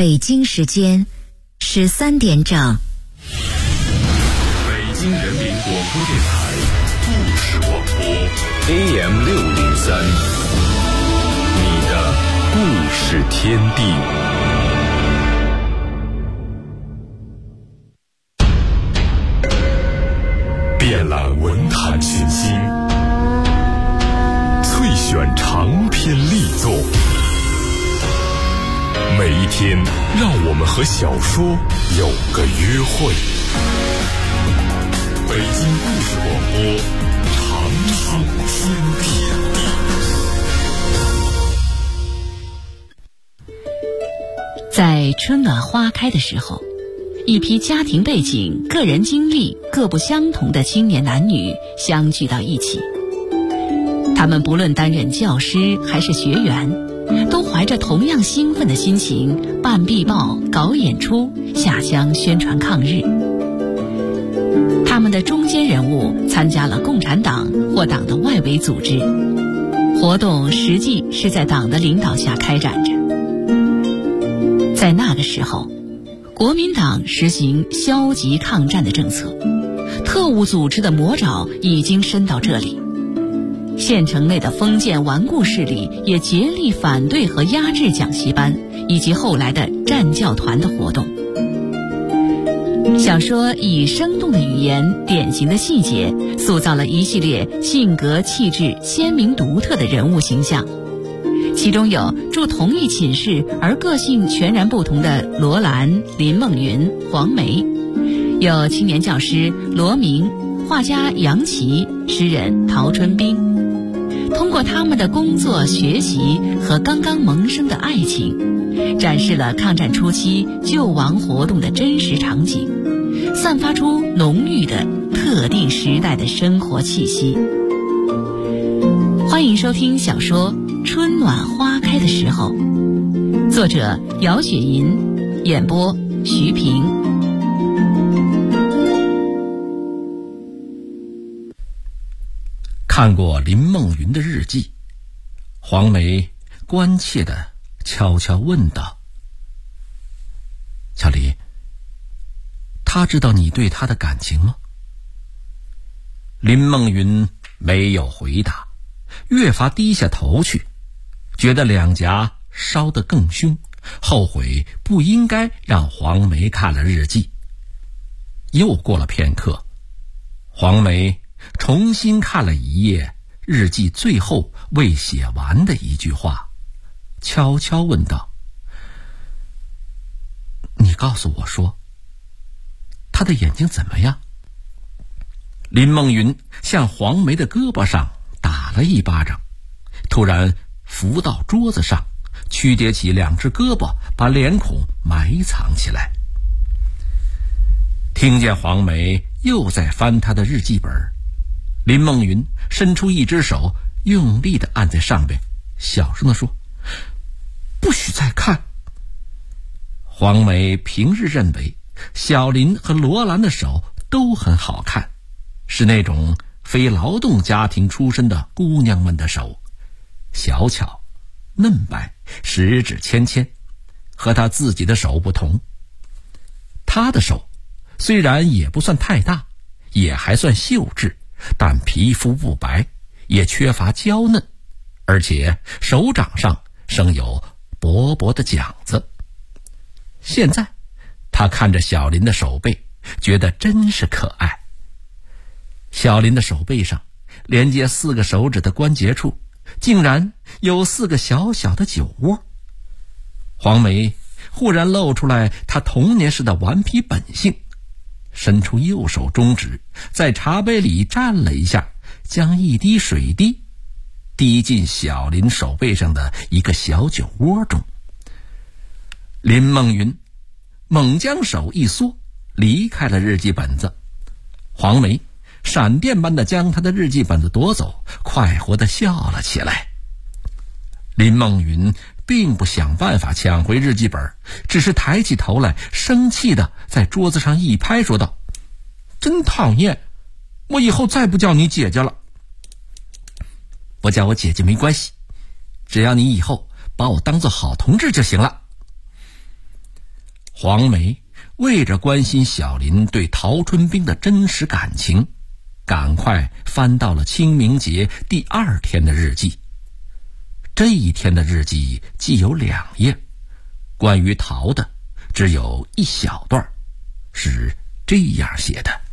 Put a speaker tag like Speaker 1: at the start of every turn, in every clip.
Speaker 1: 北京时间13点整。
Speaker 2: 北京人民广播电台故事广播 AM603， 你的故事天地。遍览文坛群星，萃选长篇力作。每一天，让我们和小说有个约会。北京故事广播，长寿天地。
Speaker 3: 在春暖花开的时候，一批家庭背景、个人经历各不相同的青年男女相聚到一起。他们不论担任教师还是学员，都怀着同样兴奋的心情办壁报、搞演出、下乡宣传抗日。他们的中坚人物参加了共产党或党的外围组织，活动实际是在党的领导下开展着。在那个时候，国民党实行消极抗战的政策，特务组织的魔爪已经伸到这里。县城内的封建顽固势力也竭力反对和压制讲习班以及后来的战教团的活动。小说以生动的语言、典型的细节，塑造了一系列性格气质鲜明独特的人物形象。其中有住同一寝室而个性全然不同的罗兰、林梦云、黄梅，有青年教师罗明、画家杨琦、诗人陶春冰。通过他们的工作、学习和刚刚萌生的爱情，展示了抗战初期救亡活动的真实场景，散发出浓郁的特定时代的生活气息。欢迎收听小说《春暖花开的时候》，作者姚雪银，演播徐平。
Speaker 4: 看过林梦云的日记，黄梅关切地悄悄问道：“小李，他知道你对他的感情吗？”林梦云没有回答，越发低下头去，觉得两颊烧得更凶，后悔不应该让黄梅看了日记。又过了片刻，黄梅重新看了一页日记最后未写完的一句话，悄悄问道：“你告诉我说，他的眼睛怎么样？”林梦云向黄梅的胳膊上打了一巴掌，突然伏到桌子上，曲叠起两只胳膊，把脸孔埋藏起来。听见黄梅又在翻她的日记本，林梦云伸出一只手，用力地按在上边，小声地说：“不许再看。”黄梅平日认为小林和罗兰的手都很好看，是那种非劳动家庭出身的姑娘们的手，小巧嫩白，十指纤纤，和她自己的手不同。她的手虽然也不算太大，也还算秀质，但皮肤不白，也缺乏娇嫩，而且手掌上生有薄薄的茧子。现在他看着小林的手背，觉得真是可爱。小林的手背上连接4个手指的关节处，竟然有4个小小的酒窝。黄梅忽然露出来她童年时的顽皮本性，伸出右手中指，在茶杯里蘸了一下，将一滴水滴滴进小林手背上的一个小酒窝中。林梦云猛将手一缩，离开了日记本子。黄梅闪电般地将他的日记本子夺走，快活地笑了起来。林梦云并不想办法抢回日记本，只是抬起头来，生气地在桌子上一拍，说道：“真讨厌，我以后再不叫你姐姐了。”“不叫我姐姐没关系，只要你以后把我当作好同志就行了。” 黄梅为着关心小林对陶春冰的真实感情，赶快翻到了清明节第2天的日记。这一天的日记既有2页，关于陶的只有一小段，是这样写的：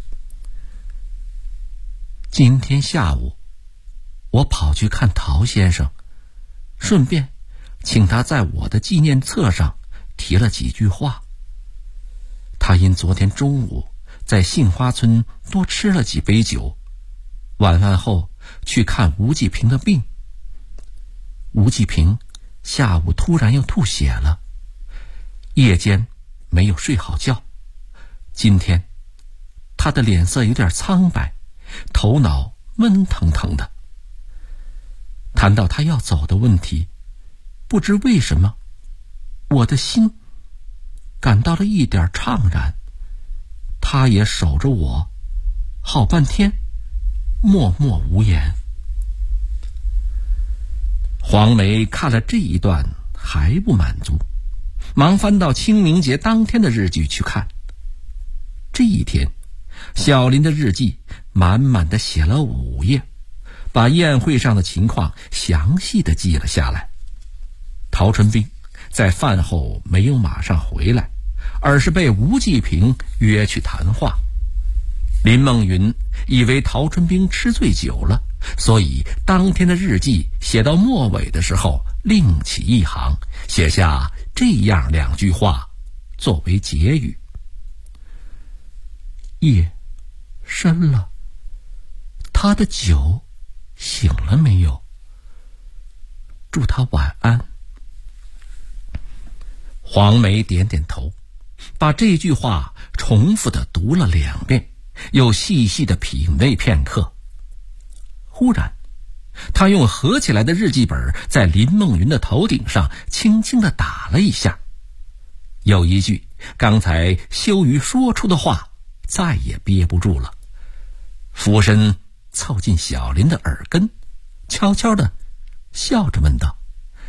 Speaker 4: 今天下午我跑去看陶先生，顺便请他在我的纪念册上提了几句话。他因昨天中午在杏花村多吃了几杯酒，晚饭后去看吴继平的病。吴继平下午突然又吐血了，夜间没有睡好觉，今天他的脸色有点苍白，头脑闷腾腾的。谈到他要走的问题，不知为什么我的心感到了一点怅然。他也守着我好半天，默默无言。黄梅看了这一段还不满足，忙翻到清明节当天的日记去看。这一天小林的日记满满的写了5页，把宴会上的情况详细的记了下来。陶春冰在饭后没有马上回来，而是被吴继平约去谈话。林梦云以为陶春冰吃醉酒了，所以当天的日记写到末尾的时候另起一行，写下这样2句话作为结语：夜深了，他的酒醒了没有？祝他晚安。黄梅点点头，把这句话重复地读了2遍，又细细地品味片刻。忽然他用合起来的日记本在林梦云的头顶上轻轻地打了一下，有一句刚才羞于说出的话再也憋不住了，俯身凑近小林的耳根，悄悄地笑着问道：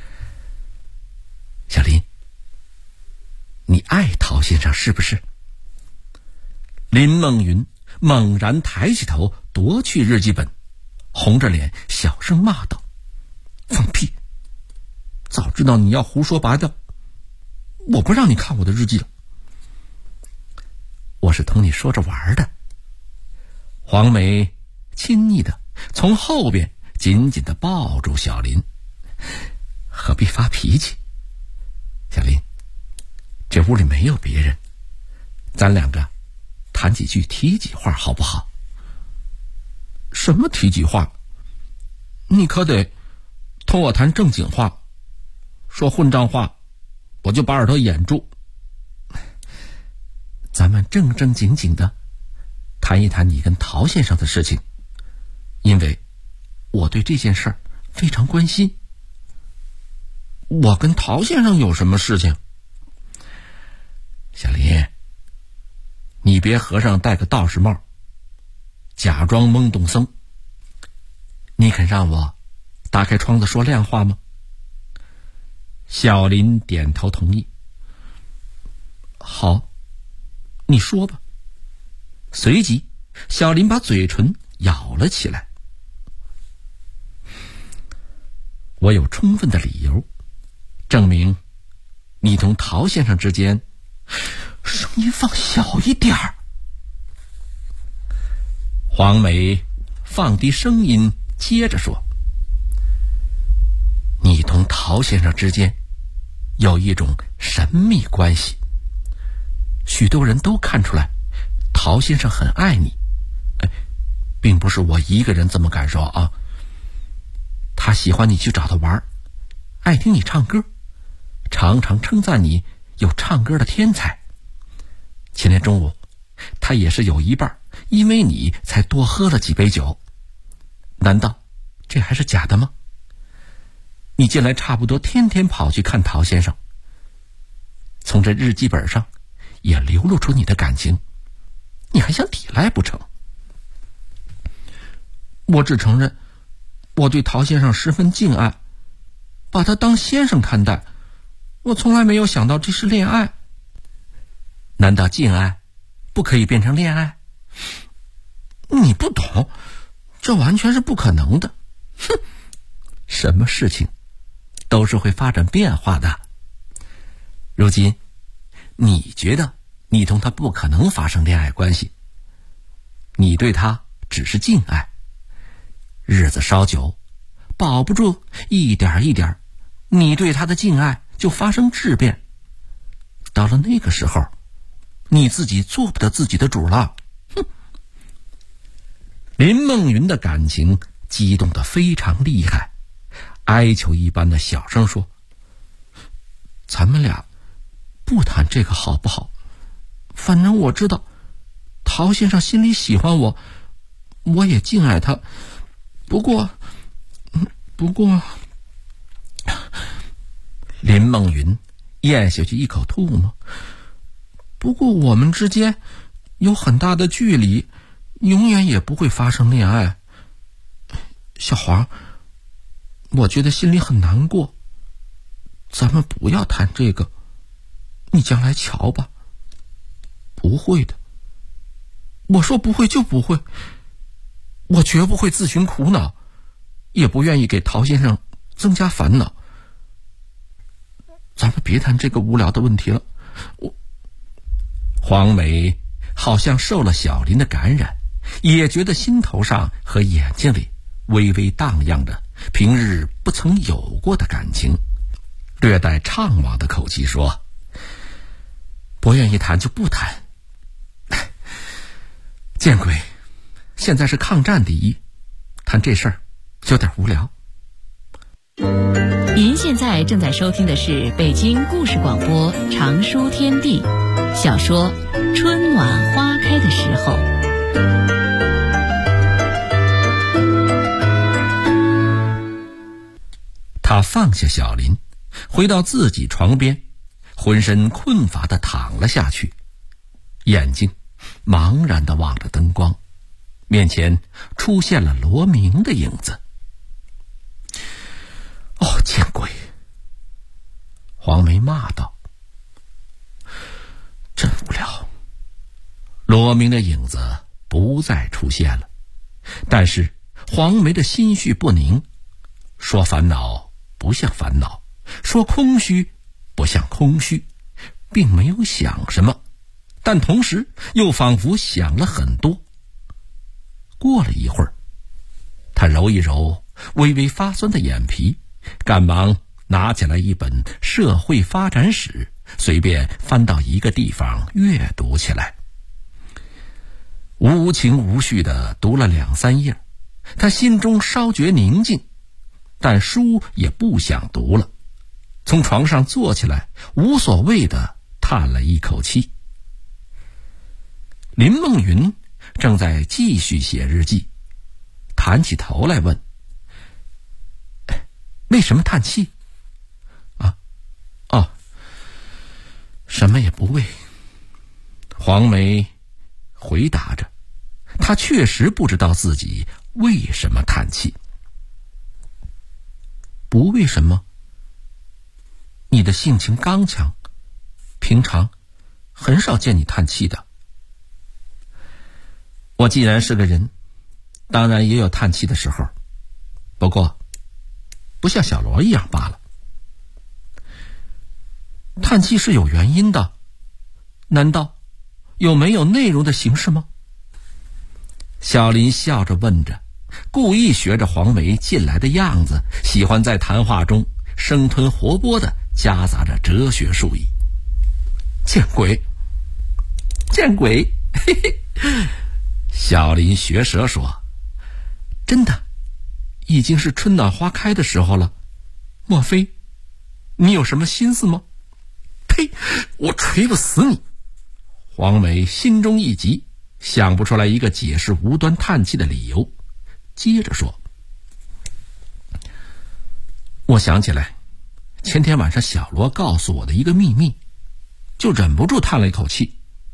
Speaker 4: 小林，你爱陶先生是不是？林梦云猛然抬起头夺去日记本，红着脸小声骂道：放屁！早知道你要胡说八道，我不让你看我的日记了。我是同你说着玩的。黄梅亲昵的从后边紧紧地抱住小林，何必发脾气？小林，这屋里没有别人，咱2个谈几句提几话好不好？什么提几话？你可得同我谈正经话，说混账话我就把耳朵掩住。咱们正正经经的谈一谈你跟陶先生的事情，因为我对这件事儿非常关心。我跟陶先生有什么事情？小林，你别和尚戴个道士帽，假装懵懂僧。你肯让我打开窗子说亮话吗？小林点头同意。好，你说吧。随即小林把嘴唇咬了起来。我有充分的理由证明你同陶先生之间，声音放小一点儿。黄梅放低声音接着说：你同陶先生之间有一种神秘关系，许多人都看出来陶先生很爱你，并不是我一个人这么感受啊。他喜欢你去找他玩，爱听你唱歌，常常称赞你有唱歌的天才。前天中午他也是有一半因为你才多喝了几杯酒，难道这还是假的吗？你近来差不多天天跑去看陶先生，从这日记本上也流露出你的感情，你还想抵赖不成？我只承认我对陶先生十分敬爱，把他当先生看待，我从来没有想到这是恋爱。 难道禁爱不可以变成恋爱？你不懂，这完全是不可能的。哼，什么事情都是会发展变化的。如今你觉得你同他不可能发生恋爱关系，你对他只是禁爱，日子稍久，保不住一点一点，你对他的禁爱就发生质变。到了那个时候，你自己做不得自己的主了。哼！林梦云的感情激动得非常厉害，哀求一般的小声说：咱们俩不谈这个好不好？反正我知道陶先生心里喜欢我，我也敬爱他。不过林梦云咽下去一口唾沫。不过我们之间有很大的距离，永远也不会发生恋爱。小黄，我觉得心里很难过，咱们不要谈这个，你将来瞧吧。不会的，我说不会就不会，我绝不会自寻苦恼，也不愿意给陶先生增加烦恼。咱们别谈这个无聊的问题了。黄梅好像受了小林的感染，也觉得心头上和眼睛里微微荡漾着平日不曾有过的感情，略带怅惘的口气说：不愿意谈就不谈。见鬼，现在是抗战第一，谈这事儿有点无聊。
Speaker 3: 您现在正在收听的是北京故事广播长书天地小说《春暖花开的时候》。
Speaker 4: 他放下小林，回到自己床边，浑身困乏地躺了下去，眼睛茫然地望着灯光，面前出现了罗明的影子。哦，见鬼！黄梅骂道。真无聊。罗明的影子不再出现了，但是黄梅的心绪不宁，说烦恼不像烦恼，说空虚不像空虚，并没有想什么，但同时又仿佛想了很多。过了一会儿，他揉一揉微微发酸的眼皮，赶忙拿起来一本社会发展史，随便翻到一个地方阅读起来。无情无绪地读了2-3页，他心中稍觉宁静，但书也不想读了，从床上坐起来，无所谓地叹了一口气。林梦云正在继续写日记，抬起头来问：为什么叹气？什么也不为。黄梅回答着，她确实不知道自己为什么叹气。不为什么？你的性情刚强，平常很少见你叹气的。我既然是个人，当然也有叹气的时候，不过不像小罗一样罢了。叹气是有原因的，难道有没有内容的形式吗？小林笑着问着，故意学着黄梅进来的样子，喜欢在谈话中生吞活剥地夹杂着哲学术语。见鬼，见鬼！嘿嘿。小林学舌说：真的，已经是春暖花开的时候了，莫非你有什么心思吗？呸！我锤不死你！黄梅心中一急，想不出来一个解释无端叹气的理由，接着说：我想起来前天晚上小罗告诉我的一个秘密，就忍不住叹了一口气。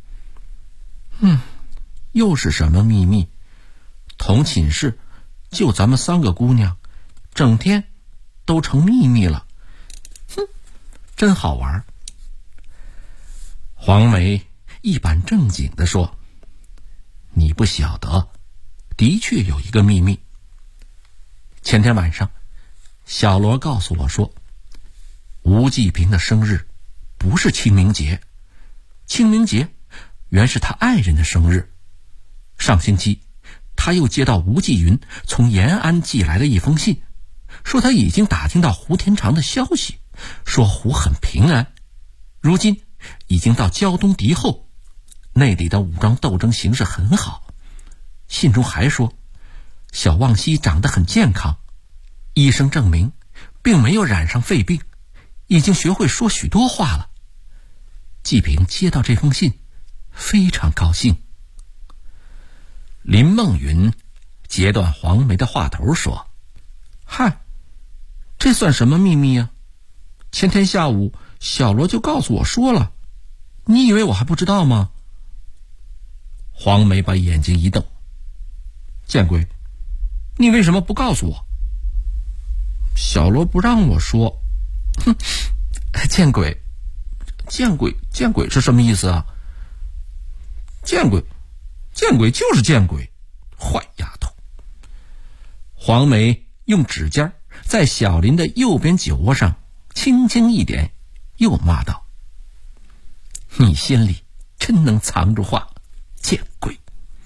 Speaker 4: 又是什么秘密？同寝室就咱们3个姑娘，整天都成秘密了。真好玩。黄梅一本正经地说：“你不晓得，的确有一个秘密。前天晚上，小罗告诉我说，吴继平的生日不是清明节，清明节原是他爱人的生日。上星期，他又接到吴继云从延安寄来的一封信，说他已经打听到胡天长的消息，说胡很平安，如今已经到胶东敌后，内里的武装斗争形势很好。信中还说，小望西长得很健康，医生证明并没有染上肺病，已经学会说许多话了。”季平接到这封信，非常高兴。林梦云截断黄梅的话头说：“嗨，这算什么秘密啊？前天下午小罗就告诉我说了，你以为我还不知道吗？”黄梅把眼睛一瞪：“见鬼，你为什么不告诉我？”小罗不让我说。哼，见鬼是什么意思啊？见鬼就是见鬼，坏丫头。黄梅用指尖在小林的右边酒窝上轻轻一点，又骂道：“你心里真能藏住话，见鬼！”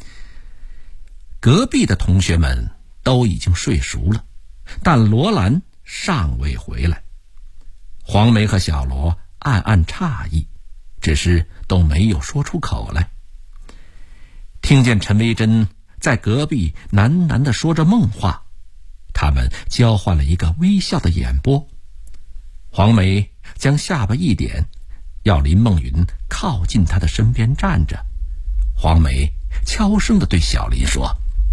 Speaker 4: 隔壁的同学们都已经睡熟了，但罗兰尚未回来。黄梅和小罗暗暗诧异，只是都没有说出口来。听见陈维珍在隔壁喃喃地说着梦话，他们交换了一个微笑的眼波。黄梅将下巴一点，要林梦云靠近她的身边站着。黄梅悄声地对小林说：“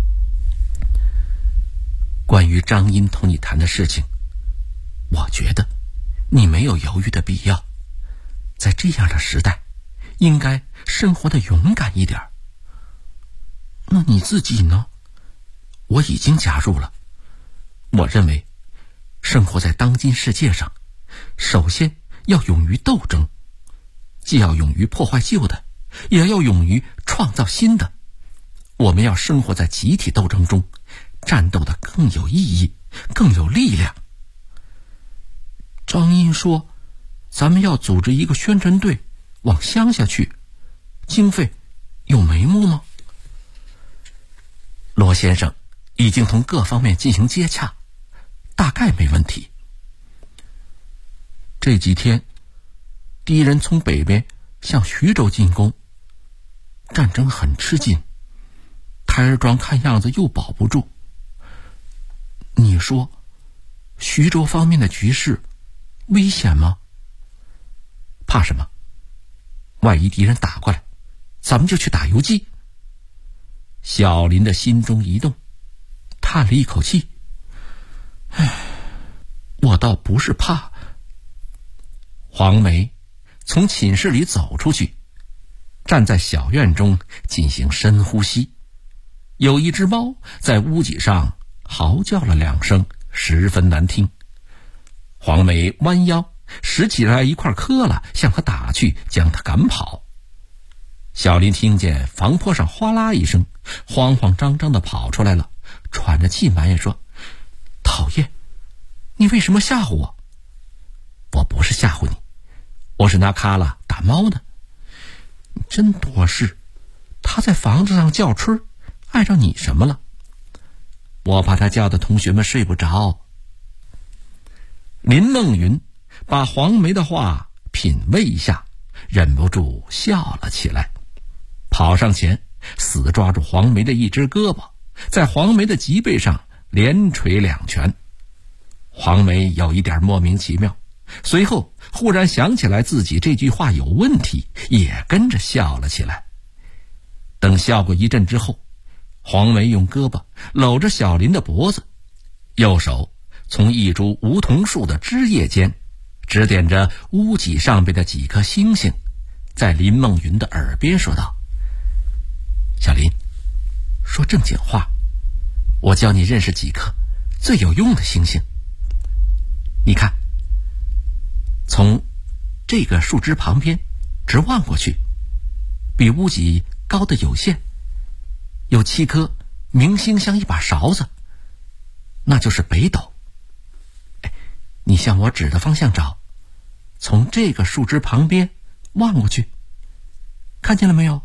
Speaker 4: 关于张英同你谈的事情，我觉得你没有犹豫的必要。在这样的时代，应该生活的勇敢一点。那你自己呢？我已经加入了。我认为，生活在当今世界上，首先要勇于斗争，既要勇于破坏旧的，也要勇于创造新的。我们要生活在集体斗争中，战斗的更有意义，更有力量。”张英说，咱们要组织一个宣传队往乡下去，经费有眉目吗？罗先生已经同各方面进行接洽，大概没问题。这几天敌人从北边向徐州进攻，战争很吃紧，台儿庄看样子又保不住。你说徐州方面的局势危险吗？怕什么？万一敌人打过来，咱们就去打游击。小林的心中一动，叹了一口气：“唉，我倒不是怕。”黄梅从寝室里走出去，站在小院中进行深呼吸。有一只猫在屋脊上嚎叫了2声，十分难听。黄梅弯腰拾起来一块磕了，向他打去，将他赶跑。小林听见房坡上哗啦一声，慌慌张张地跑出来了，喘着气埋怨说：“讨厌，你为什么吓唬我？”“我不是吓唬你，我是拿卡拉打猫的。”“你真多事，他在房子上叫春，碍着你什么了？”“我怕他叫的同学们睡不着。”林梦云把黄梅的话品味一下，忍不住笑了起来，跑上前死抓住黄梅的一只胳膊，在黄梅的脊背上连捶2拳。黄梅有一点莫名其妙，随后忽然想起来自己这句话有问题，也跟着笑了起来。等笑过一阵之后，黄梅用胳膊搂着小林的脖子，右手从一株梧桐树的枝叶间指点着屋脊上边的几颗星星，在林梦云的耳边说道：“小林，说正经话，我教你认识几颗最有用的星星。你看，从这个树枝旁边直望过去， 比屋脊高的有限，有7颗明星像一把勺子，那就是北斗。你向我指的方向找，从这个树枝旁边望过去，看见了没有？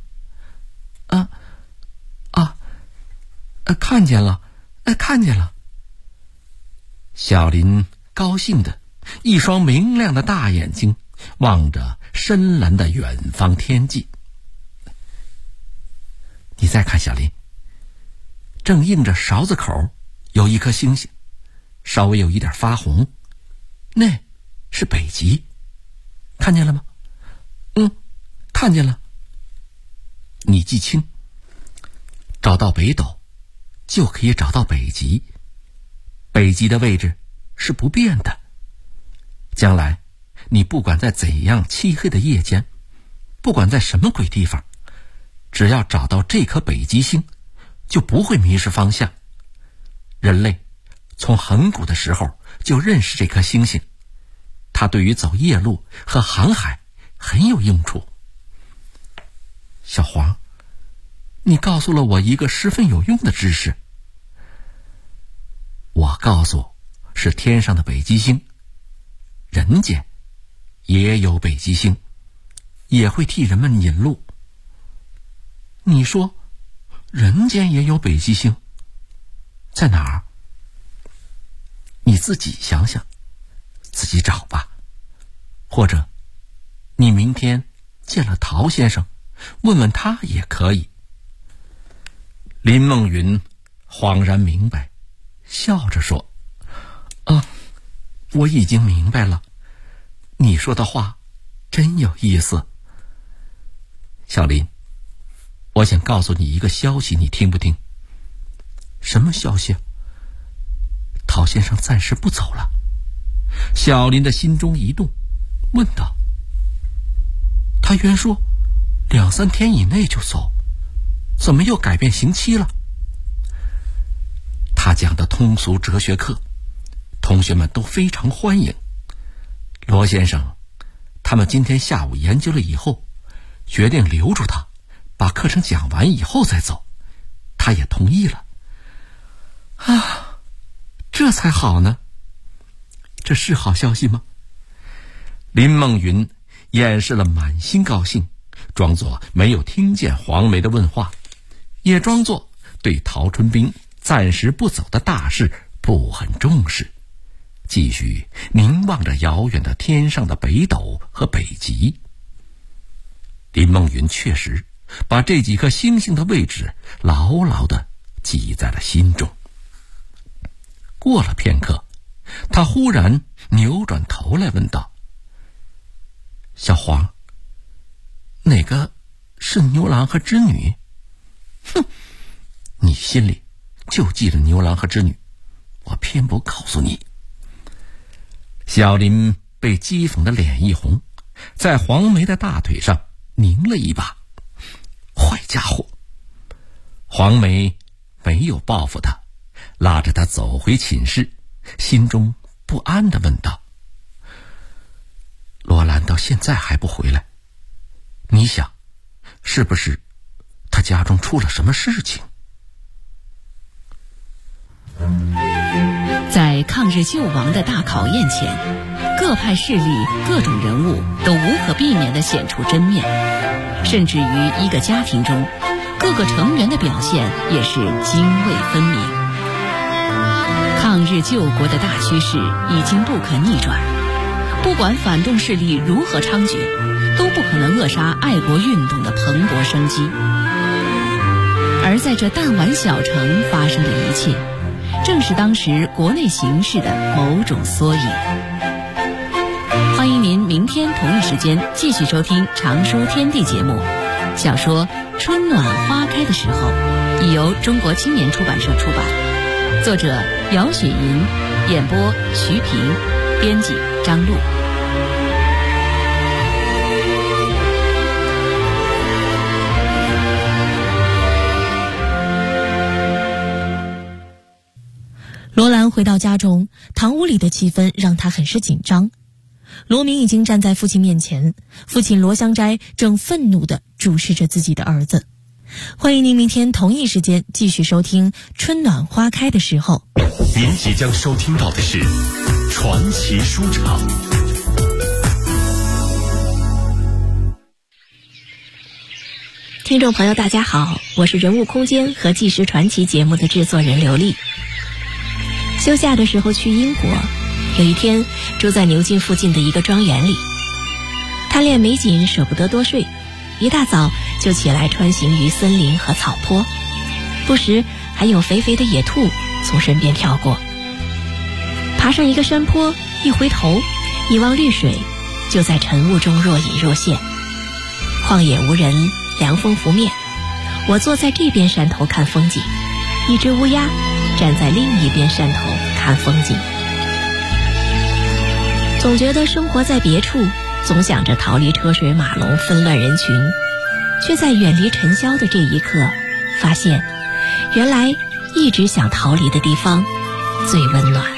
Speaker 4: 看见了，看见了。小林高兴的一双明亮的大眼睛望着深蓝的远方天际。你再看，小林，正映着勺子口有一颗星星，稍微有一点发红，那是北极，看见了吗？看见了。你记清，找到北斗就可以找到北极，北极的位置是不变的。将来你不管在怎样漆黑的夜间，不管在什么鬼地方，只要找到这颗北极星，就不会迷失方向。人类从很古的时候就认识这颗星星，它对于走夜路和航海很有用处。小黄，你告诉了我一个十分有用的知识。我告诉是天上的北极星，人间也有北极星，也会替人们引路。你说人间也有北极星，在哪儿？你自己想想，自己找吧。或者你明天见了陶先生，问问他也可以。林梦云恍然明白，笑着说：我已经明白了，你说的话真有意思。小林，我想告诉你一个消息，你听不听？什么消息？陶先生暂时不走了。小林的心中一动，问道：他原说2-3天以内就走，怎么又改变刑期了？他讲的通俗哲学课，同学们都非常欢迎。罗先生他们今天下午研究了以后，决定留住他，把课程讲完以后再走，他也同意了。这才好呢。这是好消息吗？林梦云掩饰了满心高兴，装作没有听见黄梅的问话，也装作对陶春冰暂时不走的大事不很重视，继续凝望着遥远的天上的北斗和北极。林梦云确实把这几颗星星的位置牢牢地记在了心中。过了片刻，他忽然扭转头来问道：小黄，哪个是牛郎和织女？你心里就记着牛郎和织女，我偏不告诉你。小林被讥讽的脸一红，在黄梅的大腿上拧了一把。坏家伙！黄梅没有报复他，拉着他走回寝室，心中不安地问道：罗兰到现在还不回来，你想是不是他家中出了什么事情？
Speaker 3: 在抗日救亡的大考验前，各派势力各种人物都无可避免地显出真面，甚至于一个家庭中各个成员的表现也是泾渭分明。抗日救国的大趋势已经不可逆转，不管反动势力如何猖獗，都不可能扼杀爱国运动的蓬勃生机。而在这弹丸小城发生的一切，正是当时国内形势的某种缩影。欢迎您明天同一时间继续收听《常书天地》节目。小说《春暖花开的时候》已由中国青年出版社出版，作者姚雪银，演播徐平，编辑张璐。
Speaker 5: 罗兰回到家中，堂屋里的气氛让他很是紧张。罗明已经站在父亲面前，父亲罗香斋正愤怒地注视着自己的儿子。欢迎您明天同一时间继续收听《春暖花开的时候》。
Speaker 2: 您即将收听到的是传奇书场。
Speaker 5: 听众朋友大家好，我是人物空间和纪实传奇节目的制作人刘丽。休假的时候去英国，有一天住在牛津附近的一个庄园里，贪恋美景舍不得多睡，一大早就起来穿行于森林和草坡，不时还有肥肥的野兔从身边跳过。爬上一个山坡，一回头一望绿水，就在晨雾中若隐若现。旷野无人，凉风拂面，我坐在这边山头看风景，一只乌鸦站在另一边山头看风景。总觉得生活在别处，总想着逃离车水马龙纷乱人群，却在远离尘嚣的这一刻发现，原来一直想逃离的地方最温暖。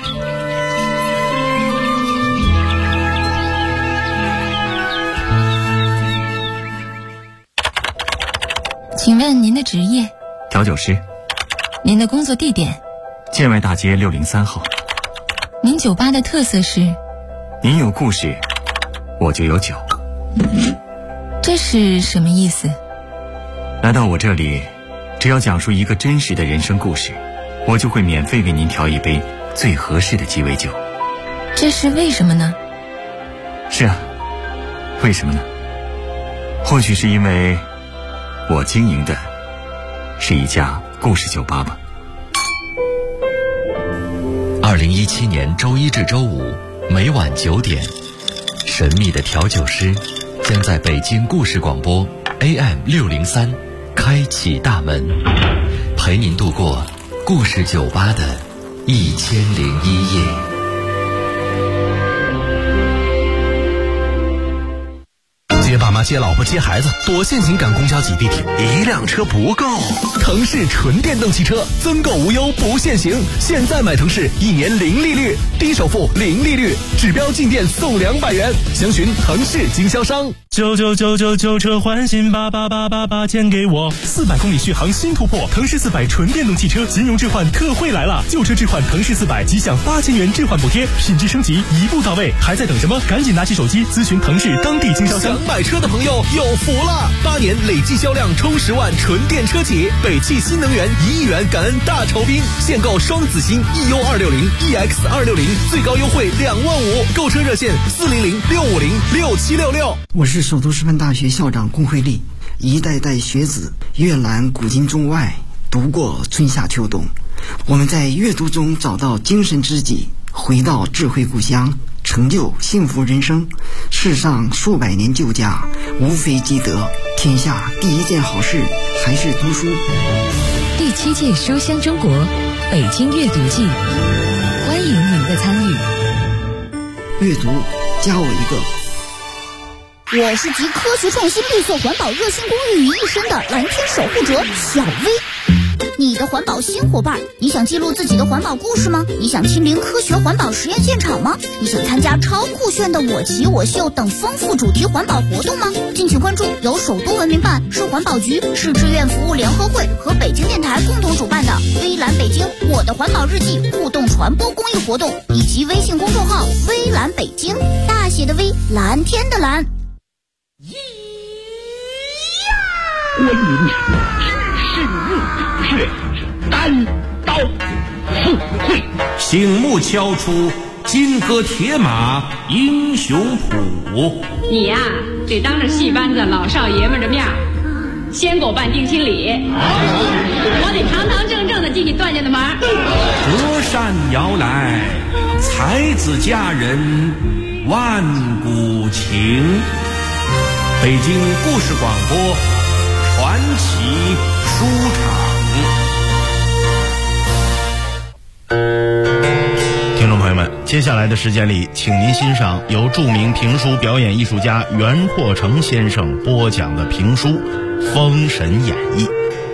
Speaker 6: 请问您的职业？
Speaker 7: 调酒师。
Speaker 6: 您的工作地点？
Speaker 7: 建外大街603号。
Speaker 6: 您酒吧的特色是？
Speaker 7: 您有故事，我就有酒。
Speaker 6: 这是什么意思？
Speaker 7: 来到我这里，只要讲述一个真实的人生故事，我就会免费为您调一杯最合适的鸡尾酒。
Speaker 6: 这是为什么呢？
Speaker 7: 是啊，为什么呢？或许是因为我经营的是一家故事酒吧吧。
Speaker 2: 2017年周一至周五每晚9点，神秘的调酒师将在北京故事广播 AM603 开启大门，陪您度过故事酒吧的1001夜。
Speaker 8: 接爸妈接老婆接孩子，多限行赶公交挤地铁，一辆车不够。腾势纯电动汽车增购无忧不限行，现在买腾势1年0利率，低首付0利率，指标进店送200元，详询腾势经销商。
Speaker 9: 99999车换新8888钱给我，400公里续航新突破，腾势400纯电动汽车金融置换特惠来了，旧车置换腾势400即享8000元置换补贴，品质升级一步到位，还在等什么？赶紧拿起手机咨询腾势当地经销商。
Speaker 8: 想买车的朋友有福了，8年累计销量冲10万，纯电车企，北汽新能源1亿元感恩大酬宾，现购双子星 EU260、EX260，最高优惠2万5，购车热线400-650-6766。
Speaker 10: 我是首都师范大学校长龚慧丽，一代代学子阅览古今中外，读过春夏秋冬，我们在阅读中找到精神知己，回到智慧故乡，成就幸福人生。世上数百年旧家，无非积德，天下第一件好事还是读书。
Speaker 6: 第7届书香中国北京阅读季，欢迎您的参与。
Speaker 10: 阅读加我一个。
Speaker 11: 我是集科学创新、绿色环保、热心公益于一身的蓝天守护者小薇。你的环保新伙伴，你想记录自己的环保故事吗？你想亲临科学环保实验现场吗？你想参加超酷炫的我骑我秀等丰富主题环保活动吗？敬请关注由首都文明办、市环保局、市志愿服务联合会和北京电台共同主办的微蓝北京我的环保日记互动传播公益活动，以及微信公众号微蓝北京，大写的微，蓝天的蓝。
Speaker 12: 观音知识入虎穴，单刀赴会，
Speaker 13: 醒目敲出金戈铁马英雄谱。
Speaker 14: 你呀，得当着戏班子老少爷们的面，先给我办定亲礼，我得堂堂正正的进你段家的门。
Speaker 13: 隔山摇来，才子佳人万古情。北京故事广播传奇书场。
Speaker 9: 听众朋友们，接下来的时间里，请您欣赏由著名评书表演艺术家袁阔成先生播讲的评书《封神演义》。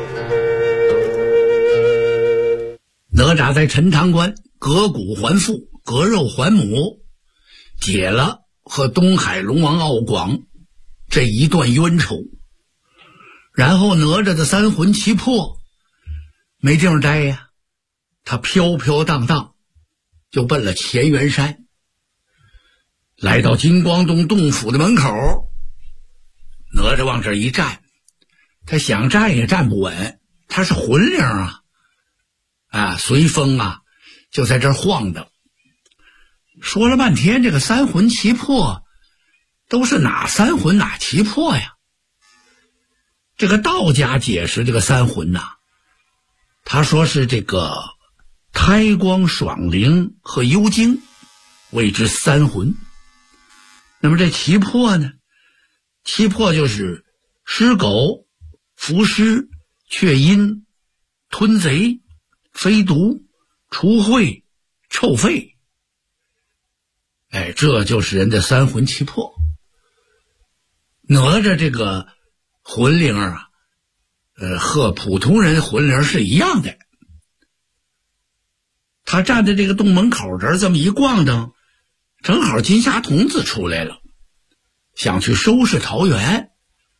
Speaker 12: 哪吒在陈塘关割骨还父，割肉还母，解了和东海龙王敖广这一段冤仇。
Speaker 15: 然后哪吒的三魂七魄没地方待呀，他飘飘荡荡就奔了乾元山。来到金光洞洞府的门口，哪吒往这一站，他想站也站不稳，他是魂灵啊，随风啊就在这儿晃荡。说了半天这个三魂七魄都是哪三魂哪七魄呀？这个道家解释这个三魂他说是这个开光、爽灵和幽精谓之三魂。那么这七魄呢？七魄就是尸狗、伏尸、雀阴、吞贼、飞毒、除秽、臭肺。这就是人的三魂七魄。哪吒这个魂灵和普通人魂灵是一样的。他站在这个洞门口这儿这么一逛荡，正好金霞童子出来了，想去收拾桃园。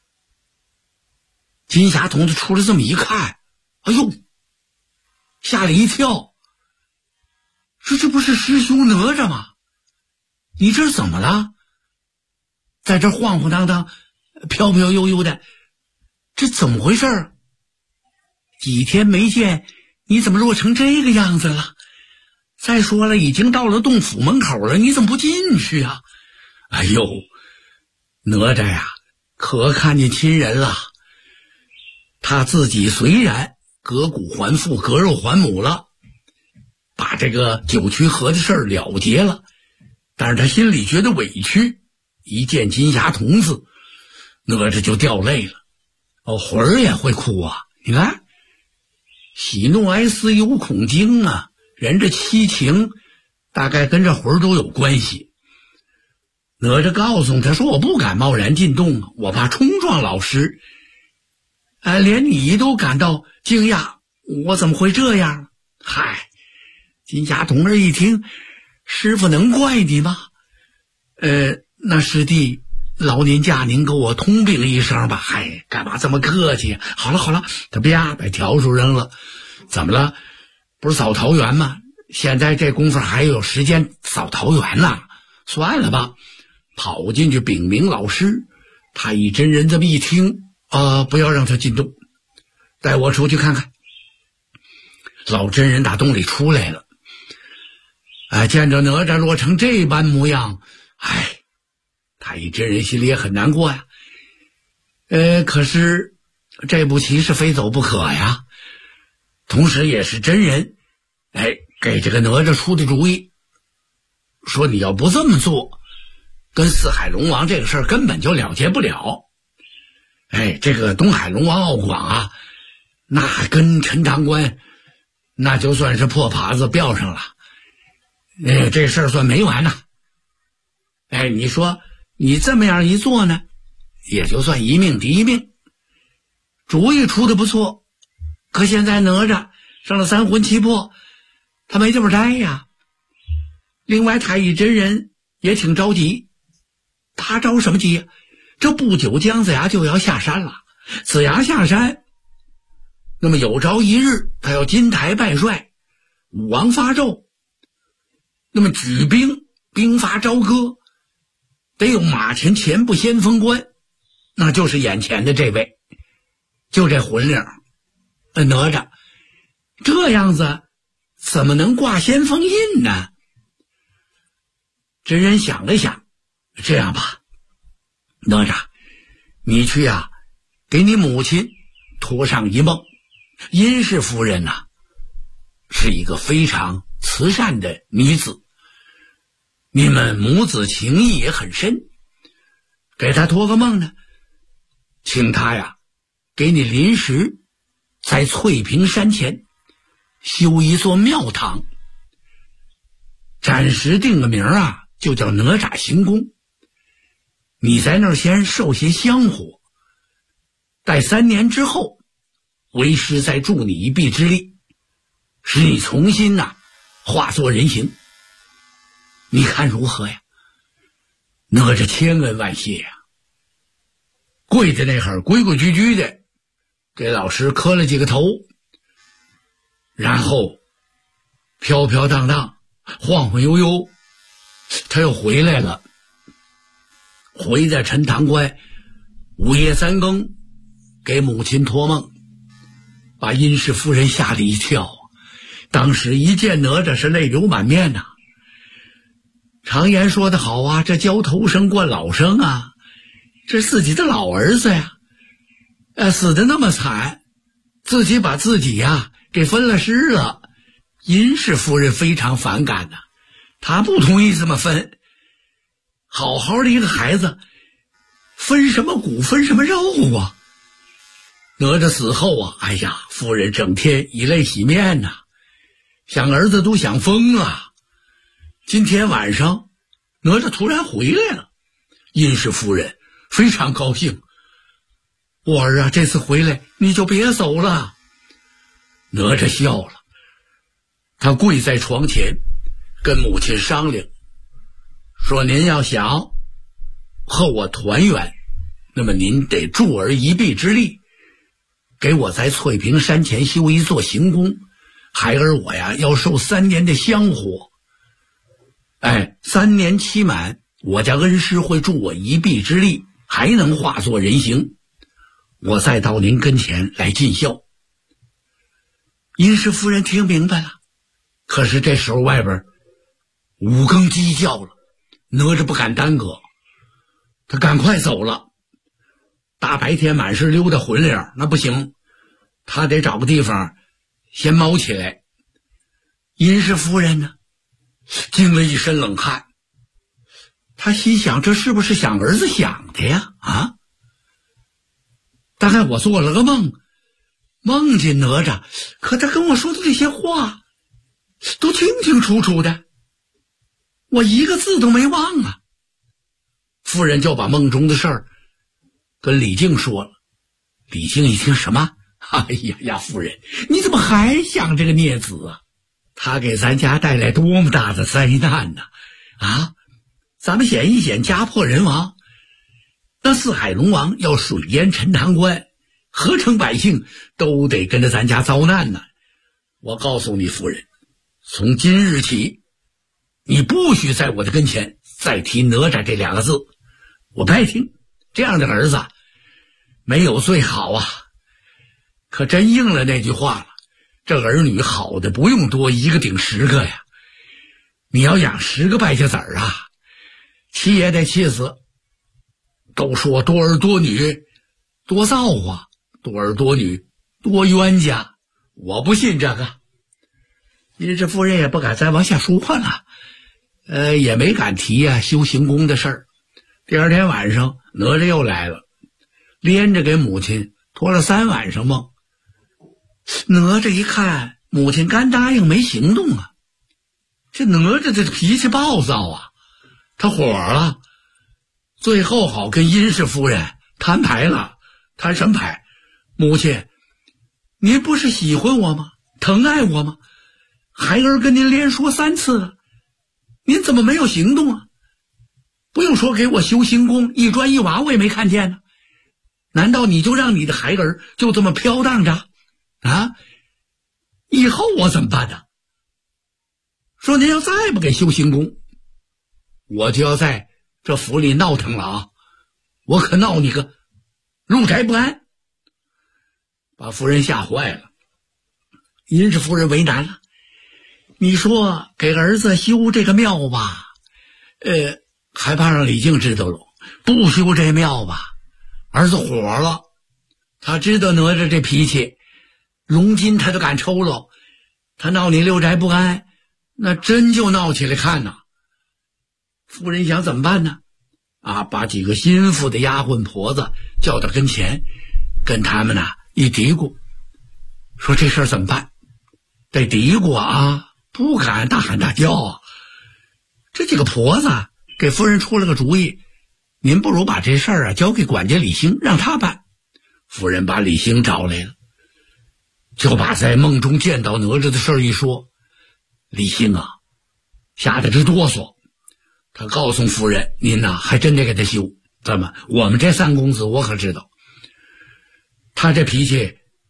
Speaker 15: 金霞童子出来这么一看，哎呦，吓了一跳，说这不是师兄哪吒吗？你这是怎么了？在这晃晃荡荡飘飘悠悠的，这怎么回事？几天没见，你怎么落成这个样子了？再说了，已经到了洞府门口了，你怎么不进去啊？哎呦，哪吒呀，可看见亲人了。他自己虽然割骨还父，割肉还母了，把这个九曲河的事儿了结了，但是他心里觉得委屈。一见金霞童子，哪吒就掉泪了。魂儿也会哭啊！你看，喜怒哀思忧恐惊啊，人这七情大概跟这魂儿都有关系。哪吒告诉他说：“我不敢贸然进洞，我怕冲撞老师。连你都感到惊讶，我怎么会这样？”嗨，金霞童儿一听，师傅能怪你吗？那师弟，劳您驾您给我通禀一声吧。嗨，干嘛这么客气？好了，他啪把笤帚扔了。怎么了？不是扫桃园吗？现在这功夫还有时间扫桃园呢？算了吧。跑进去禀明老师。太乙真人这么一听，不要让他进洞，带我出去看看。老真人打洞里出来了，见着哪吒落成这般模样，太乙真人心里也很难过呀。可是这步棋是非走不可呀。同时也是真人给这个哪吒出的主意，说你要不这么做，跟四海龙王这个事儿根本就了结不了。这个东海龙王敖广那跟陈长官那就算是破耙子吊上了，这事儿算没完呢。你说你这么样一做呢，也就算一命抵一命。主意出的不错，可现在哪吒上了三魂七魄，他没地方待呀。另外太乙真人也挺着急，他着什么急？这不久姜子牙就要下山了，子牙下山，那么有朝一日他要金台拜帅，武王发胄，那么举兵兵发朝歌，得有马前前部先锋官，那就是眼前的这位，就这魂灵哪吒。这样子怎么能挂先锋印呢？真人想了想，这样吧，哪吒，你去给你母亲托上一梦。殷氏夫人是一个非常慈善的女子，你们母子情谊也很深，给她托个梦呢，请她给你临时在翠屏山前修一座庙堂，暂时定个名就叫哪吒行宫。你在那儿先受些香火，待3年之后，为师再助你一臂之力，使你重新化作人形。你看如何呀？哪吒千恩万谢呀，跪在那会儿规规矩矩的给老师磕了几个头，然后飘飘荡荡晃晃悠悠他又回来了。回在陈塘关，午夜3更给母亲托梦，把殷氏夫人吓了一跳。当时一见哪吒是泪流满面呐。常言说得好啊，这焦头生惯老生啊，这自己的老儿子呀，死得那么惨，自己把自己呀给分了尸了。殷氏夫人非常反感呐，她不同意这么分。好好的一个孩子，分什么骨分什么肉啊？哪吒死后啊，哎呀，夫人整天以泪洗面呐，想儿子都想疯了。今天晚上哪吒突然回来了，殷氏夫人非常高兴。我儿啊，这次回来你就别走了。哪吒笑了，他跪在床前跟母亲商量，说您要想和我团圆，那么您得助儿一臂之力，给我在翠屏山前修一座行宫，孩儿我呀要受3年的香火。3年期满，我家恩师会助我一臂之力，还能化作人形，我再到您跟前来尽孝。殷氏夫人听明白了，可是这时候外边5更鸡叫了，哪吒不敢耽搁，他赶快走了。大白天满是溜达混溜，那不行，他得找个地方先猫起来。殷氏夫人呢，惊了一身冷汗，他心想，这是不是想儿子想的呀？大概我做了个梦，梦见哪吒，可他跟我说的这些话都清清楚楚的，我一个字都没忘啊。夫人就把梦中的事儿跟李靖说了。李靖一听，什么？哎呀，夫人，你怎么还想这个孽子啊？他给咱家带来多么大的灾难呢？咱们险一险，家破人亡，那四海龙王要水淹陈塘关，何成百姓都得跟着咱家遭难呢。我告诉你夫人，从今日起，你不许在我的跟前再提哪吒这2个字，我不爱听。这样的儿子没有最好啊。可真应了那句话了，这儿女好的不用多，1个顶10个呀。你要养10个败家子儿啊，气也得气死。都说多儿多女多造化，多儿多女多冤家，我不信这个。殷氏夫人也不敢再往下说了，也没敢提修行宫的事儿。第2天晚上，哪吒又来了，连着给母亲托了3晚上梦。哪吒一看母亲干答应没行动啊，这哪吒这脾气暴躁啊，他火了。最后好跟殷氏夫人摊牌了。摊什么牌？母亲，您不是喜欢我吗？疼爱我吗？孩儿跟您连说3次了，您怎么没有行动啊？不用说给我修行宫，一砖一瓦我也没看见呢。难道你就让你的孩儿就这么飘荡着啊？以后我怎么办呢？说您要再不给修行宫，我就要在这府里闹腾了啊！我可闹你个入宅不安。把夫人吓坏了。殷氏夫人为难了，你说给儿子修这个庙吧，害怕让李靖知道了；不修这庙吧，儿子火了，他知道哪吒这脾气，龙筋他都敢抽了，他闹你六宅不安，那真就闹起来看呐。夫人想怎么办呢？把几个心腹的丫鬟婆子叫到跟前，跟他们一嘀咕，说这事儿怎么办？得嘀咕不敢大喊大叫啊。这几个婆子给夫人出了个主意，您不如把这事儿交给管家李兴，让他办。夫人把李兴找来了，就把在梦中见到哪吒的事儿一说。李兴吓得直哆嗦，他告诉夫人，您还真得给他修。怎么？我们这3公子我可知道，他这脾气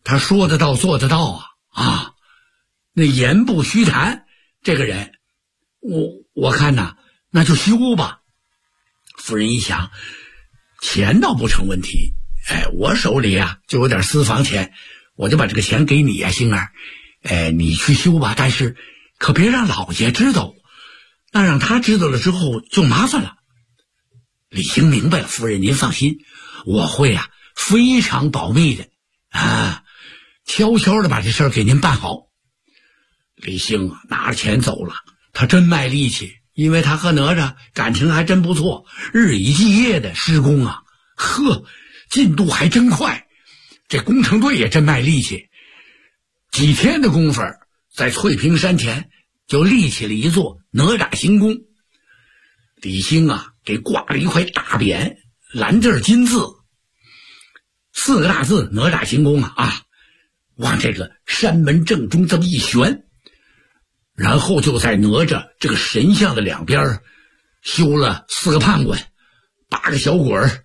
Speaker 15: 他说得到做得到啊！那言不虚谈，这个人，我看呐，那就修吧。夫人一想，钱倒不成问题，我手里就有点私房钱，我就把这个钱给你星儿，你去修吧，但是可别让老爷知道，那让他知道了之后就麻烦了。李兴明白了，夫人您放心，我会非常保密的悄悄的把这事儿给您办好。李兴拿着钱走了，他真卖力气，因为他和哪吒感情还真不错，日以继夜的施工进度还真快。这工程队也真卖力气，几天的功夫，在翠屏山前就立起了一座哪吒行宫。李兴给挂了一块大匾，蓝字金字，4个大字哪吒行宫往这个山门正中这么一悬，然后就在哪吒这个神像的两边修了4个判官，8个小鬼儿。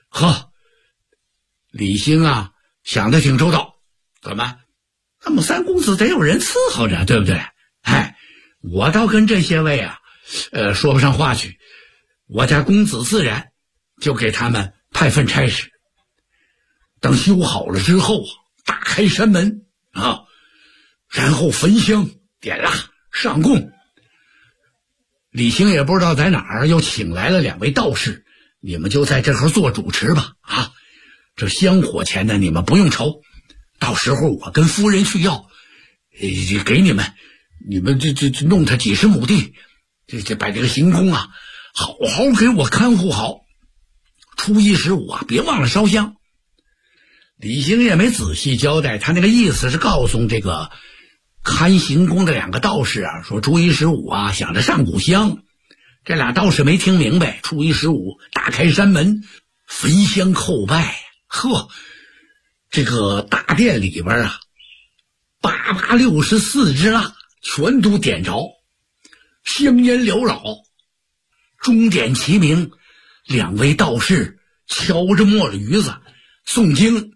Speaker 15: 李兴想得挺周到，怎么那么三公子得有人伺候着，对不对？我倒跟这些位说不上话去，我家公子自然就给他们派份差事。等修好了之后，打开山门然后焚香点蜡上供。李兴也不知道在哪儿又请来了2位道士，你们就在这儿做主持吧这香火钱呢你们不用愁，到时候我跟夫人去要，给你们这弄他几十亩地，这把这个行宫好好给我看护好。初一十五别忘了烧香。李兴也没仔细交代，他那个意思是告诉这个看行宫的2个道士说初一十五想着上古香。这俩道士没听明白，初一十五打开山门焚香叩拜。这个大殿里边864支蜡全都点着，香烟缭绕，钟点齐鸣，2位道士敲着墨驴子诵经。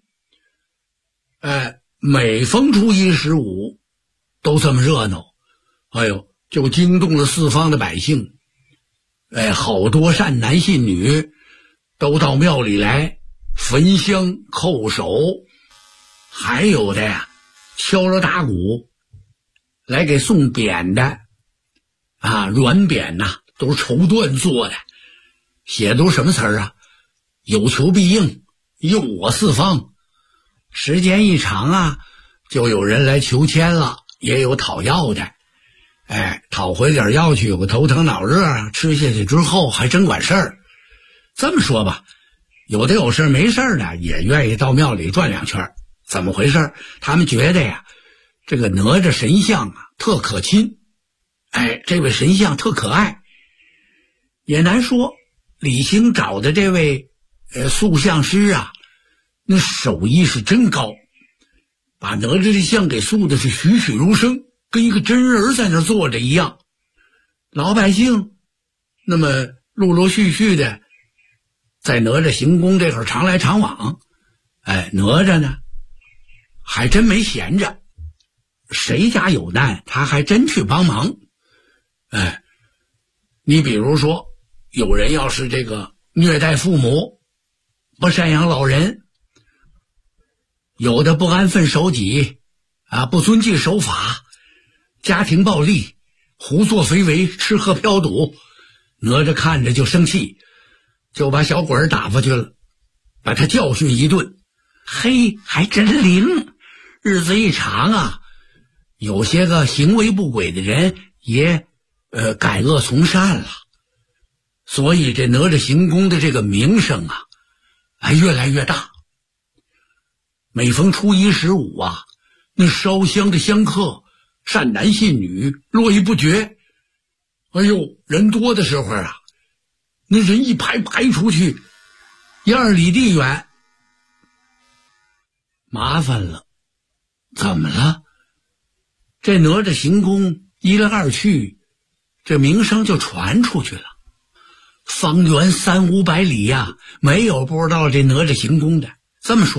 Speaker 15: 每逢初一十五都这么热闹，就惊动了四方的百姓。好多善男信女都到庙里来焚香叩首，还有的敲锣打鼓来给送匾的软匾都是绸缎做的，写都什么词儿有求必应，佑我四方。时间一长就有人来求签了，也有讨药的。讨回点药去，有个头疼脑热吃下去之后还真管事儿。这么说吧，有的有事没事的也愿意到庙里转2圈。怎么回事？他们觉得这个哪吒神像特可亲，这位神像特可爱。也难说，李兴找的这位塑像师那手艺是真高，把哪吒的像给塑的是栩栩如生，跟一个真人在那坐着一样。老百姓那么陆陆续续的在哪吒行宫这块常来常往，哪吒呢还真没闲着，谁家有难他还真去帮忙。你比如说有人要是这个虐待父母，不赡养老人，有的不安分守己不遵纪守法，家庭暴力，胡作非为，吃喝嫖赌，哪吒看着就生气，就把小鬼儿打发去了，把他教训一顿。还真灵。日子一长有些个行为不轨的人也改恶从善了，所以这哪吒行宫的这个名声还越来越大。每逢初一十五那烧香的香客善男信女络绎不绝。人多的时候那人一排出去1-2里地远。麻烦了，怎么了？这哪吒行宫一来二去，这名声就传出去了。方圆300-500里没有不知道这哪吒行宫的。这么说吧，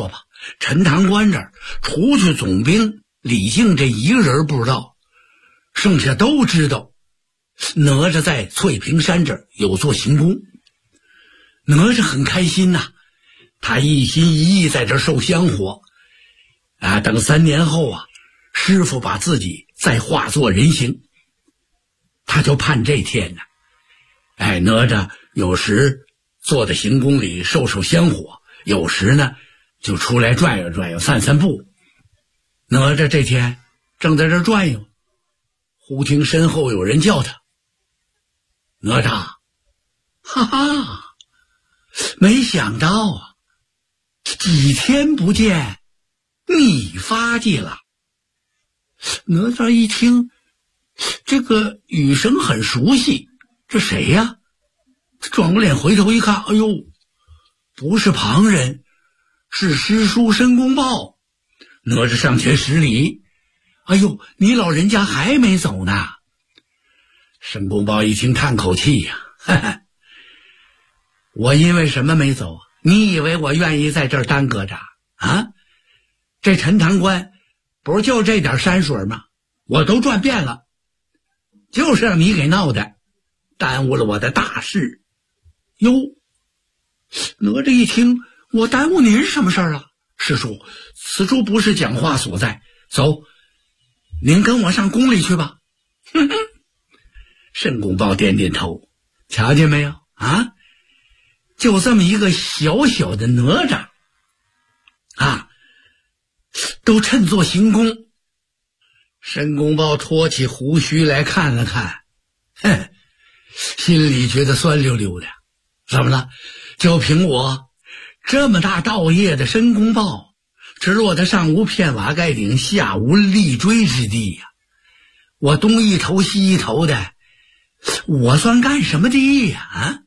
Speaker 15: 陈塘关这儿除去总兵李靖这一个人不知道，剩下都知道哪吒在翠屏山这儿有座行宫。哪吒很开心呐，他一心一意在这儿受香火啊，等3年后啊，师傅把自己再化作人形，他就盼这天呢。哪吒有时坐在行宫里受香火，有时呢就出来转悠转悠散散步。哪吒这天正在这转悠，忽听身后有人叫他：哪吒，哈哈，没想到啊，几天不见你发迹了。哪吒一听这个语声很熟悉，这谁呀？转过脸回头一看，哎呦，不是旁人，是师叔申公豹。哪吒上前施礼：哎呦，你老人家还没走呢。申公豹一听叹口气呀，哈哈，我因为什么没走？你以为我愿意在这儿耽搁着啊？这陈塘关不是就这点山水吗？我都转遍了，就是让你给闹的，耽误了我的大事。哟，哪吒一听，我耽误您什么事儿啊？师叔，此处不是讲话所在，走，您跟我上宫里去吧。哼哼，申公豹点点头，瞧见没有啊？就这么一个小小的哪吒啊，都趁作行宫。申公豹拖起胡须来看了看，哼，心里觉得酸溜溜的。怎么了？就凭我这么大道业的申公豹，只落得上无片瓦盖顶，下无立锥之地呀！我东一头西一头的，我算干什么的呀？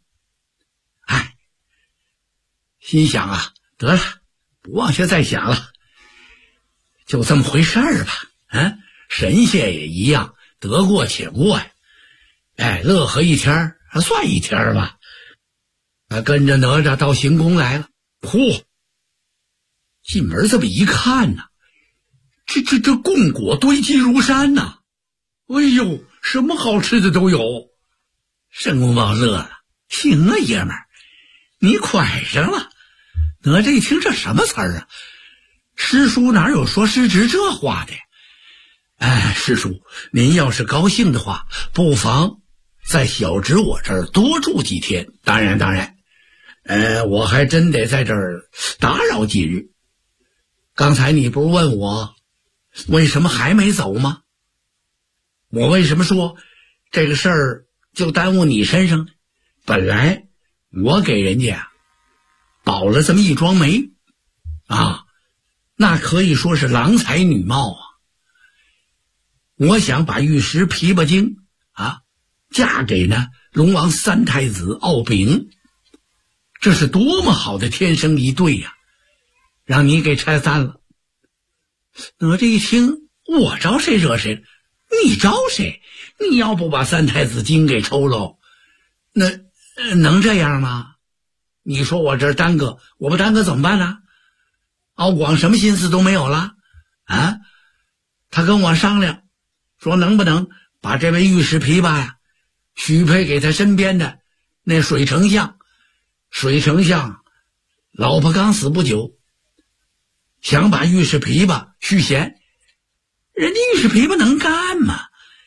Speaker 15: 心想啊，得了，不往下再想了，就这么回事儿吧。神仙也一样，得过且过呀。乐呵一天算一天吧。跟着哪吒到行宫来了。嚯，进门这么一看呢，这供果堆积如山呐！哎呦，什么好吃的都有。申公豹乐了，行啊，爷们儿，你蒯上了。哪吒一听这什么词儿啊？师叔哪有说失职这话的呀？师叔，您要是高兴的话，不妨在小侄我这儿多住几天。当然，我还真得在这儿打扰几日。刚才你不是问我为什么还没走吗？我为什么说这个事儿就耽误你身上呢？本来我给人家保了这么一桩媒啊，那可以说是郎才女貌啊。我想把玉石琵琶精啊嫁给呢龙王三太子敖丙，这是多么好的天生一对呀，让你给拆散了。哪吒一听，我招谁惹谁？你招谁？你要不把三太子精给抽喽，那能这样吗？你说我这儿耽搁，我不耽搁怎么办呢？敖广什么心思都没有了啊？他跟我商量说，能不能把这位玉石琵琶呀许配给他身边的那水丞相。水丞相老婆刚死不久，想把玉石琵琶续弦，人家玉石琵琶能干吗？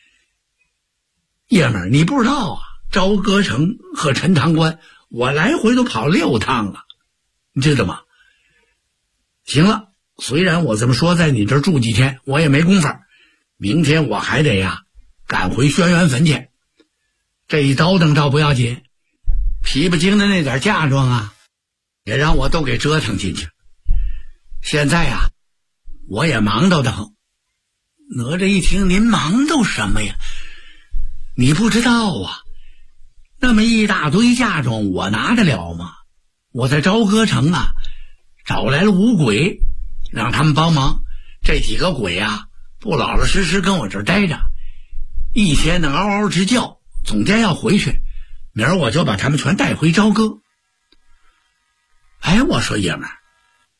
Speaker 15: 爷们儿，你不知道啊，朝歌城和陈塘关我来回都跑6趟了，你知道吗？行了，虽然我这么说在你这儿住几天，我也没工夫，明天我还得呀赶回轩辕坟去。这一倒腾倒不要紧，琵琶精的那点嫁妆啊，也让我都给折腾进去。现在呀，我也忙到的很。哪吒一听，您忙到什么呀？你不知道啊，那么一大堆嫁妆我拿得了吗？我在朝歌城啊找来了5鬼，让他们帮忙。这几个鬼啊不老老实实跟我这儿待着，一天能嗷嗷直叫，总监要回去，明儿我就把他们全带回朝歌。我说爷们儿，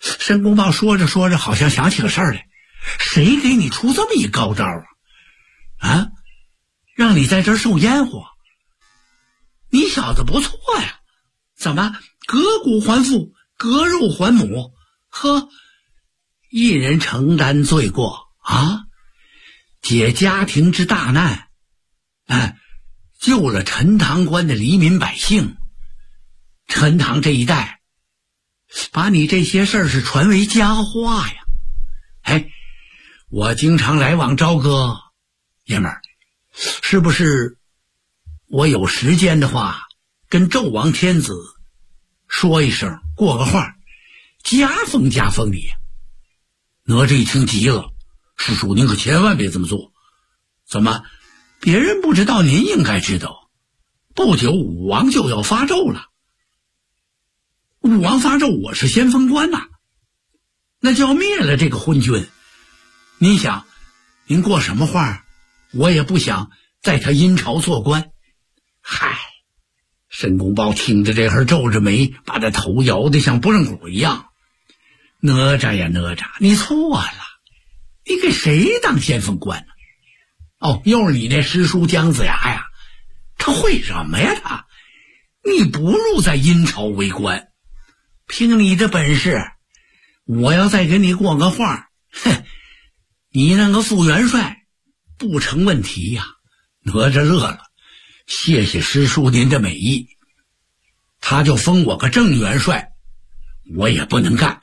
Speaker 15: 申公豹说着说着，好像想起个事儿来，谁给你出这么一高招啊？让你在这儿受烟火？你小子不错呀，怎么割骨还父，割肉还母？呵，一人承担罪过啊，解家庭之大难，救了陈塘关的黎民百姓。陈塘这一带把你这些事儿是传为佳话呀。我经常来往朝歌，爷们儿，是不是我有时间的话跟纣王天子说一声，过个话，加封你？哪吒一听急了，师叔您可千万别这么做。怎么别人不知道，您应该知道，不久武王就要发纣了。武王发纣，我是先锋官呐，那就要灭了这个昏君。您想您过什么话，我也不想在他阴朝做官。申公豹听着这会儿皱着眉，把他头摇得像不认骨一样。哪吒呀哪吒，你错了，你给谁当先锋官呢？又是你那师叔姜子牙呀，他会什么呀他？你不入在阴朝为官，凭你的本事，我要再给你过个话，你那个副元帅不成问题呀。哪吒乐了，谢谢师叔您的美意，他就封我个正元帅，我也不能干。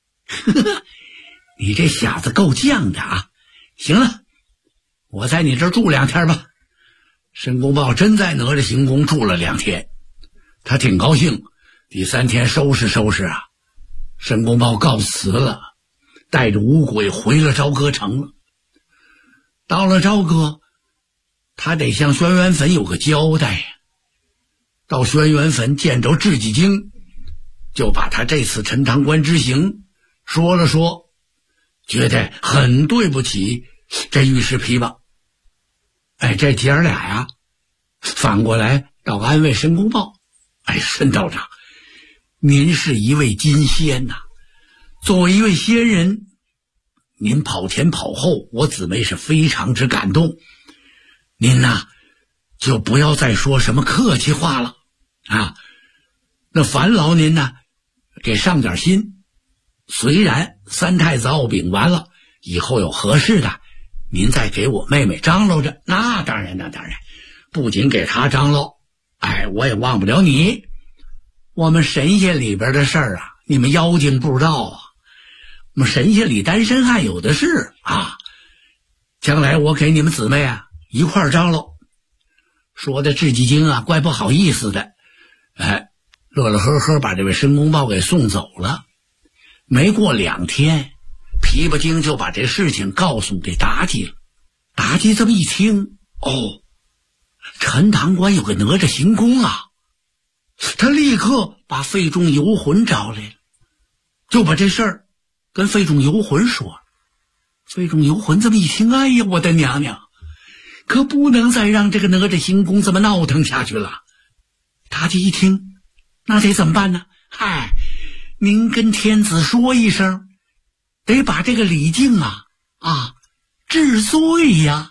Speaker 15: 你这小子够犟的啊！行了，我在你这儿住2天吧。申公豹真在哪吒行宫住了2天，他挺高兴。第3天收拾啊，申公豹告辞了，带着五鬼回了朝歌城了。到了朝歌，他得向轩辕坟有个交代呀。到轩辕坟见着智济经，就把他这次陈塘关之行说了说，觉得很对不起这玉石琵琶。这姐儿俩呀，反过来倒安慰申公豹。申道长，您是一位金仙呐，作为一位仙人，您跑前跑后，我姊妹是非常之感动。您呐，就不要再说什么客气话了啊！那烦劳您呢，给上点心。虽然3太子奥饼完了，以后有合适的，您再给我妹妹张罗着。那当然，不仅给她张罗，我也忘不了你。我们神仙里边的事儿啊，你们妖精不知道啊。我们神仙里单身汉有的是啊。将来我给你们姊妹啊一块张罗。说的智济经啊，怪不好意思的，乐乐呵呵把这位申公豹给送走了。没过2天，琵琶精就把这事情告诉给妲己了。妲己这么一听，陈塘关有个哪吒行宫啊，他立刻把费仲游魂找来了，就把这事儿跟费仲游魂说了。费仲游魂这么一听，哎呀，我的娘娘，可不能再让这个哪吒行宫这么闹腾下去了。妲己一听，那得怎么办呢？您跟天子说一声，得把这个李靖治罪呀。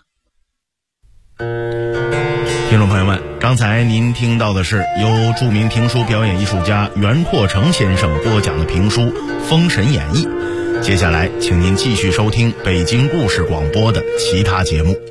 Speaker 16: 听众朋友们，刚才您听到的是由著名评书表演艺术家袁阔成先生播讲的评书《封神演义》。接下来请您继续收听北京故事广播的其他节目。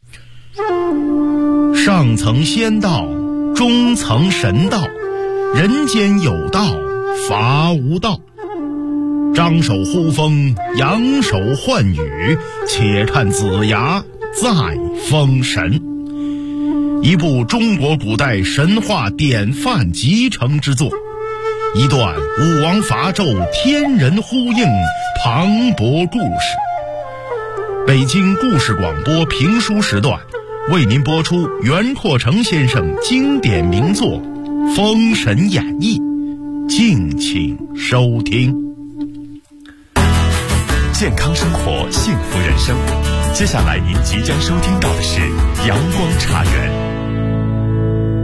Speaker 16: 上层仙道，中层神道，人间有道，伐无道。张手呼风，扬手唤雨，且看子牙再封神。一部中国古代神话典范集成之作，一段武王伐纣天人呼应磅礴故事。北京故事广播评书时段为您播出袁阔成先生经典名作《封神演义》，敬请收听。
Speaker 17: 健康生活，幸福人生。接下来您即将收听到的是阳光茶园。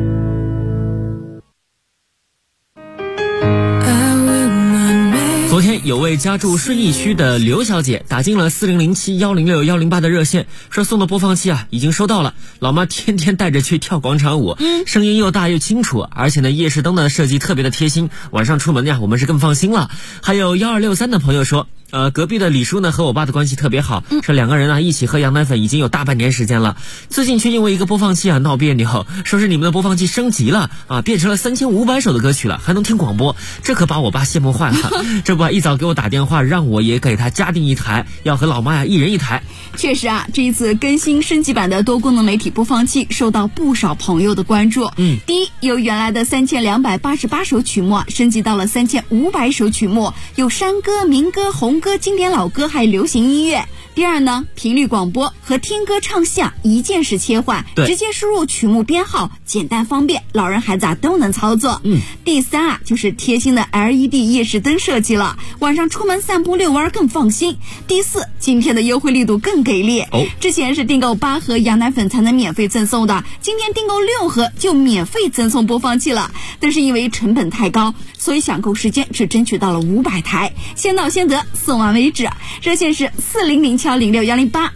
Speaker 18: 昨天天有位家住顺义区的刘小姐打进了4007106108的热线，说送的播放器已经收到了，老妈天天带着去跳广场舞，声音又大又清楚，而且呢夜视灯的设计特别的贴心，晚上出门呀我们是更放心了。还有1263的朋友说，隔壁的李叔呢和我爸的关系特别好，说两个人一起喝羊奶粉已经有大半年时间了，最近却因为一个播放器闹别扭，说是你们的播放器升级了变成了3500首的歌曲了，还能听广播，这可把我爸羡慕坏了。这不一早给我打电话让我也给他加订一台，要和老妈一人一台。
Speaker 19: 确实这一次更新升级版的多功能媒体播放器受到不少朋友的关注。第一，由原来的3288首曲目升级到了3500首曲目，有山歌、民歌、红歌、经典老歌还有流行音乐。第二呢，频率广播和听歌唱戏一键式切换，直接输入曲目编号，简单方便，老人孩子都能操作。第三就是贴心的 LED 夜视灯设计了，晚上出门散步遛弯更放心。第四，今天的优惠力度更给力，之前是订购8盒羊奶粉才能免费赠送的，今天订购6盒就免费赠送播放器了，但是因为成本太高，所以抢购时间只争取到了500台，先到先得，送完为止。热线是4007106108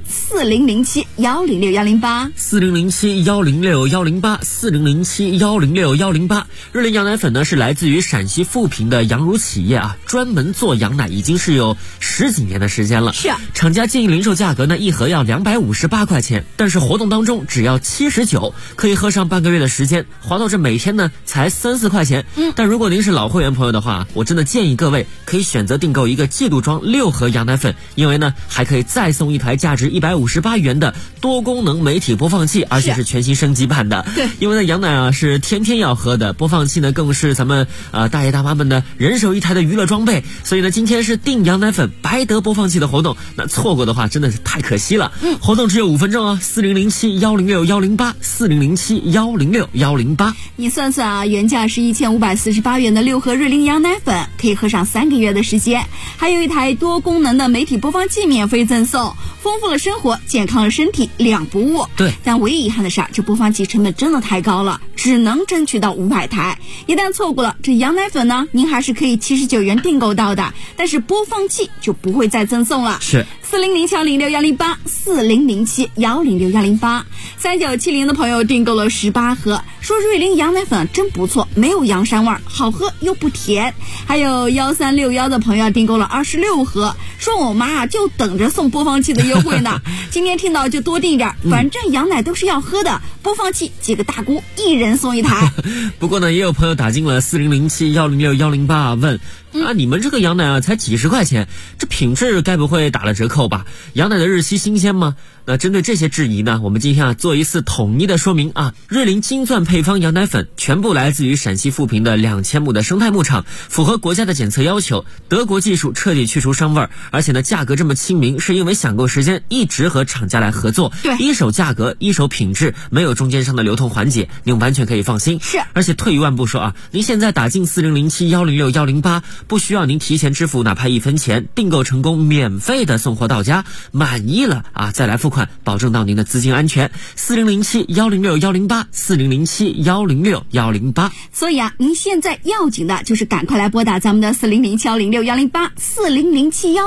Speaker 19: 4007106108
Speaker 18: 4007106108 4007106108。瑞麟羊奶粉呢是来自于陕西富平的羊乳企业专门做羊奶已经是有10几年的时间了。
Speaker 19: 是
Speaker 18: 厂家建议零售价格呢一盒要258块钱，但是活动当中只要79，可以喝上半个月的时间，划到这每天呢才3-4块钱。但如果您是老会员朋友的话，我真的建议各位可以选择订购一个季度装6盒羊奶粉，因为呢还可以再送一台价值158元的多功能媒体播放器，而且是全新升级版的。
Speaker 19: 对，
Speaker 18: 因为呢羊奶是天天要喝的，播放器呢更是咱们大爷大妈们的人手一台的娱乐装备，所以呢今天是订羊奶粉白得播放器的活动，那错过的话真的是太可惜了。活动只有5分钟4007106108 4007106108。
Speaker 19: 你算算原价是1548元的6盒瑞麟羊奶粉可以喝上3个月的时间，还有一台多功能的媒体播放器免费赠送，丰富了生活，健康了身体，2不误。
Speaker 18: 对，
Speaker 19: 但唯一遗憾的是这播放器成本真的太高了，只能争取到500台。一旦错过了这羊奶粉呢，您还是可以79元订购到的，但是播放器就不会再赠送了。
Speaker 18: 是
Speaker 19: 4007106108 4007106108。3970的朋友订购了18盒，说瑞麟羊奶粉真不错，没有羊膻味，好喝又不甜。还有1361的朋友订购了26盒，说我妈就等着送播放器的优惠呢。今天听到就多订点，反正羊奶都是要喝的，播放器几个大姑一人送一台。
Speaker 18: 不过呢也有朋友打进了4007106108问你们这个羊奶才几十块钱，这品质该不会打了折扣吧？羊奶的日期新鲜吗？那针对这些质疑呢，我们今天做一次统一的说明瑞麟金钻配方羊奶粉全部来自于陕西富平的2000亩的生态牧场，符合国家的检测要求，德国技术彻底去除膻味，而且呢价格这么亲民，是因为抢购时间一直和厂家来合作，
Speaker 19: 对，
Speaker 18: 一手价格一手品质，没有中间商的流通环节，您完全可以放心。
Speaker 19: 是，
Speaker 18: 而且退一万步说您现在打进4007106108，不需要您提前支付哪怕1分钱，订购成功免费的送货到家，满意了再来付款，保证到您的资金安全。4007106108 4007106108。
Speaker 19: 所以您现在要紧的就是赶快来拨打咱们的4007106108 400710